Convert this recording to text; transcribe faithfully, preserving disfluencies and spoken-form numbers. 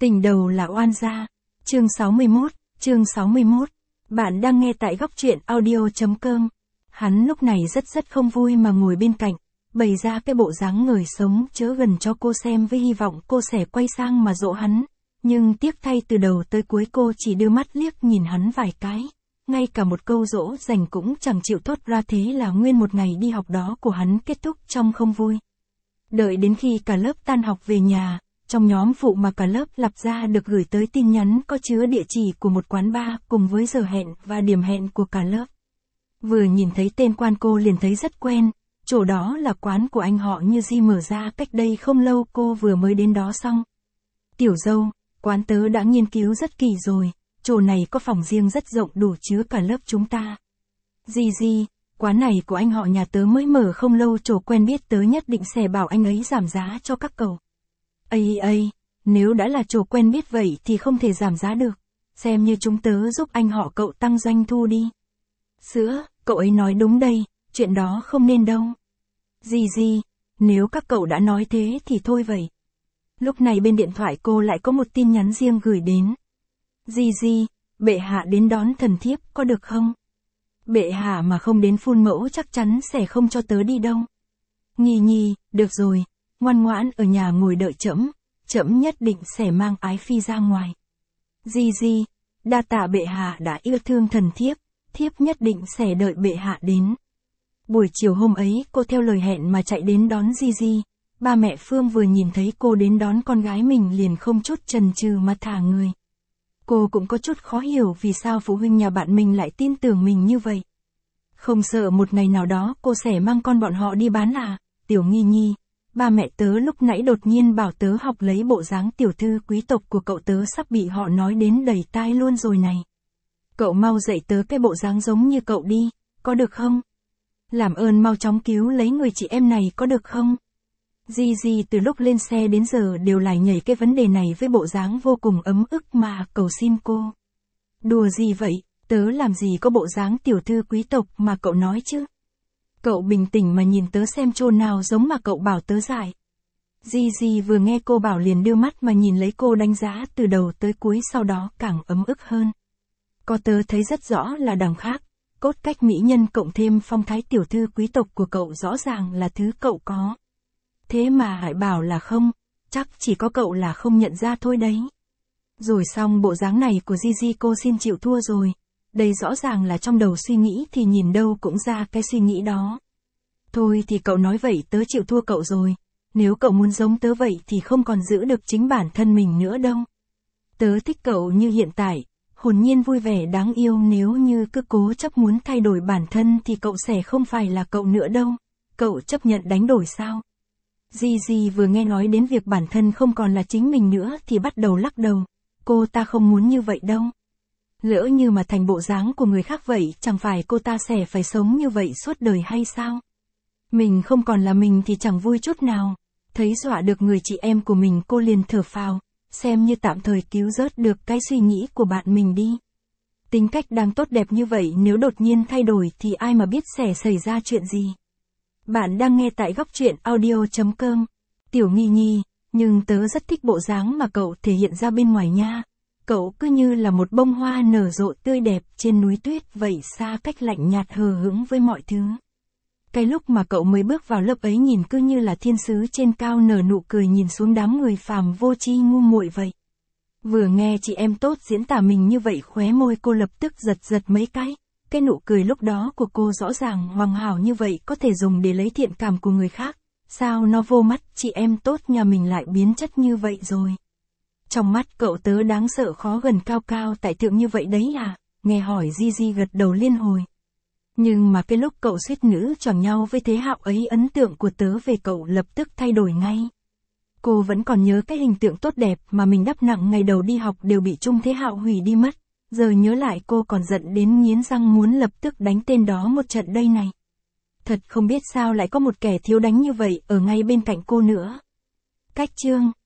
Tình đầu là oan gia. Chương sáu mươi mốt, chương sáu mươi mốt. Bạn đang nghe tại góc truyện audio chấm com. Hắn lúc này rất rất không vui mà ngồi bên cạnh, bày ra cái bộ dáng người sống chớ gần cho cô xem với hy vọng cô sẽ quay sang mà dỗ hắn. Nhưng tiếc thay từ đầu tới cuối cô chỉ đưa mắt liếc nhìn hắn vài cái. Ngay cả một câu dỗ dành cũng chẳng chịu thốt ra, thế là nguyên một ngày đi học đó của hắn kết thúc trong không vui. Đợi đến khi cả lớp tan học về nhà, trong nhóm phụ mà cả lớp lập ra được gửi tới tin nhắn có chứa địa chỉ của một quán bar cùng với giờ hẹn và điểm hẹn của cả lớp. Vừa nhìn thấy tên quán cô liền thấy rất quen, chỗ đó là quán của anh họ Như Di mở ra cách đây không lâu, cô vừa mới đến đó xong. Tiểu dâu, quán tớ đã nghiên cứu rất kỳ rồi, chỗ này có phòng riêng rất rộng đủ chứa cả lớp chúng ta. Di Di, quán này của anh họ nhà tớ mới mở không lâu, chỗ quen biết tớ nhất định sẽ bảo anh ấy giảm giá cho các cậu. Ây ây, nếu đã là chỗ quen biết vậy thì không thể giảm giá được, xem như chúng tớ giúp anh họ cậu tăng doanh thu đi. Sữa, cậu ấy nói đúng đây, chuyện đó không nên đâu. Di Di, nếu các cậu đã nói thế thì thôi vậy. Lúc này bên điện thoại cô lại có một tin nhắn riêng gửi đến. Di Di, bệ hạ đến đón thần thiếp có được không? Bệ hạ mà không đến phun mẫu chắc chắn sẽ không cho tớ đi đâu. Nhi Nhi, được rồi, ngoan ngoãn ở nhà ngồi đợi trẫm, trẫm nhất định sẽ mang ái phi ra ngoài. Di Di, đa tạ bệ hạ đã yêu thương thần thiếp, thiếp nhất định sẽ đợi bệ hạ đến. Buổi chiều hôm ấy cô theo lời hẹn mà chạy đến đón Di Di. Ba mẹ Phương vừa nhìn thấy cô đến đón con gái mình liền không chút chần chừ mà thả người. Cô cũng có chút khó hiểu vì sao phụ huynh nhà bạn mình lại tin tưởng mình như vậy. Không sợ một ngày nào đó cô sẽ mang con bọn họ đi bán à? Tiểu Nghi Nhi, ba mẹ tớ lúc nãy đột nhiên bảo tớ học lấy bộ dáng tiểu thư quý tộc của cậu, tớ sắp bị họ nói đến đầy tai luôn rồi này. Cậu mau dạy tớ cái bộ dáng giống như cậu đi, có được không? Làm ơn mau chóng cứu lấy người chị em này có được không? Di Di từ lúc lên xe đến giờ đều lại nhảy cái vấn đề này với bộ dáng vô cùng ấm ức mà cầu xin cô. Đùa gì vậy, tớ làm gì có bộ dáng tiểu thư quý tộc mà cậu nói chứ? Cậu bình tĩnh mà nhìn tớ xem chỗ nào giống mà cậu bảo tớ giải. Di Di vừa nghe cô bảo liền đưa mắt mà nhìn lấy cô đánh giá từ đầu tới cuối, sau đó càng ấm ức hơn. Có tớ thấy rất rõ là đằng khác, cốt cách mỹ nhân cộng thêm phong thái tiểu thư quý tộc của cậu rõ ràng là thứ cậu có. Thế mà hãy bảo là không, chắc chỉ có cậu là không nhận ra thôi đấy. Rồi xong bộ dáng này của Di Di cô xin chịu thua rồi. Đây rõ ràng là trong đầu suy nghĩ thì nhìn đâu cũng ra cái suy nghĩ đó. Thôi thì cậu nói vậy tớ chịu thua cậu rồi. Nếu cậu muốn giống tớ vậy thì không còn giữ được chính bản thân mình nữa đâu. Tớ thích cậu như hiện tại, hồn nhiên vui vẻ đáng yêu, nếu như cứ cố chấp muốn thay đổi bản thân thì cậu sẽ không phải là cậu nữa đâu. Cậu chấp nhận đánh đổi sao? Di Di vừa nghe nói đến việc bản thân không còn là chính mình nữa thì bắt đầu lắc đầu. Cô ta không muốn như vậy đâu. Lỡ như mà thành bộ dáng của người khác vậy, chẳng phải cô ta sẽ phải sống như vậy suốt đời hay sao? Mình không còn là mình thì chẳng vui chút nào. Thấy dọa được người chị em của mình cô liền thở phào, xem như tạm thời cứu rớt được cái suy nghĩ của bạn mình đi. Tính cách đang tốt đẹp như vậy nếu đột nhiên thay đổi thì ai mà biết sẽ xảy ra chuyện gì. Bạn đang nghe tại góc truyện audio chấm com. Tiểu Nghi Nhi, nhưng tớ rất thích bộ dáng mà cậu thể hiện ra bên ngoài nha. Cậu cứ như là một bông hoa nở rộ tươi đẹp trên núi tuyết vậy, xa cách lạnh nhạt hờ hững với mọi thứ. Cái lúc mà cậu mới bước vào lớp ấy nhìn cứ như là thiên sứ trên cao nở nụ cười nhìn xuống đám người phàm vô tri ngu muội vậy. Vừa nghe chị em tốt diễn tả mình như vậy, khóe môi cô lập tức giật giật mấy cái. Cái nụ cười lúc đó của cô rõ ràng hoàn hảo như vậy có thể dùng để lấy thiện cảm của người khác. Sao nó vô mắt chị em tốt nhà mình lại biến chất như vậy rồi? Trong mắt cậu tớ đáng sợ khó gần cao cao tại thượng như vậy đấy à? Nghe hỏi Di Di gật đầu liên hồi. Nhưng mà cái lúc cậu suýt nữ choảng nhau với Thế Hạo ấy, ấn tượng của tớ về cậu lập tức thay đổi ngay. Cô vẫn còn nhớ cái hình tượng tốt đẹp mà mình đắp nặng ngày đầu đi học đều bị Trung Thế Hạo hủy đi mất. Giờ nhớ lại cô còn giận đến nghiến răng muốn lập tức đánh tên đó một trận đây này. Thật không biết sao lại có một kẻ thiếu đánh như vậy ở ngay bên cạnh cô nữa. Cách chương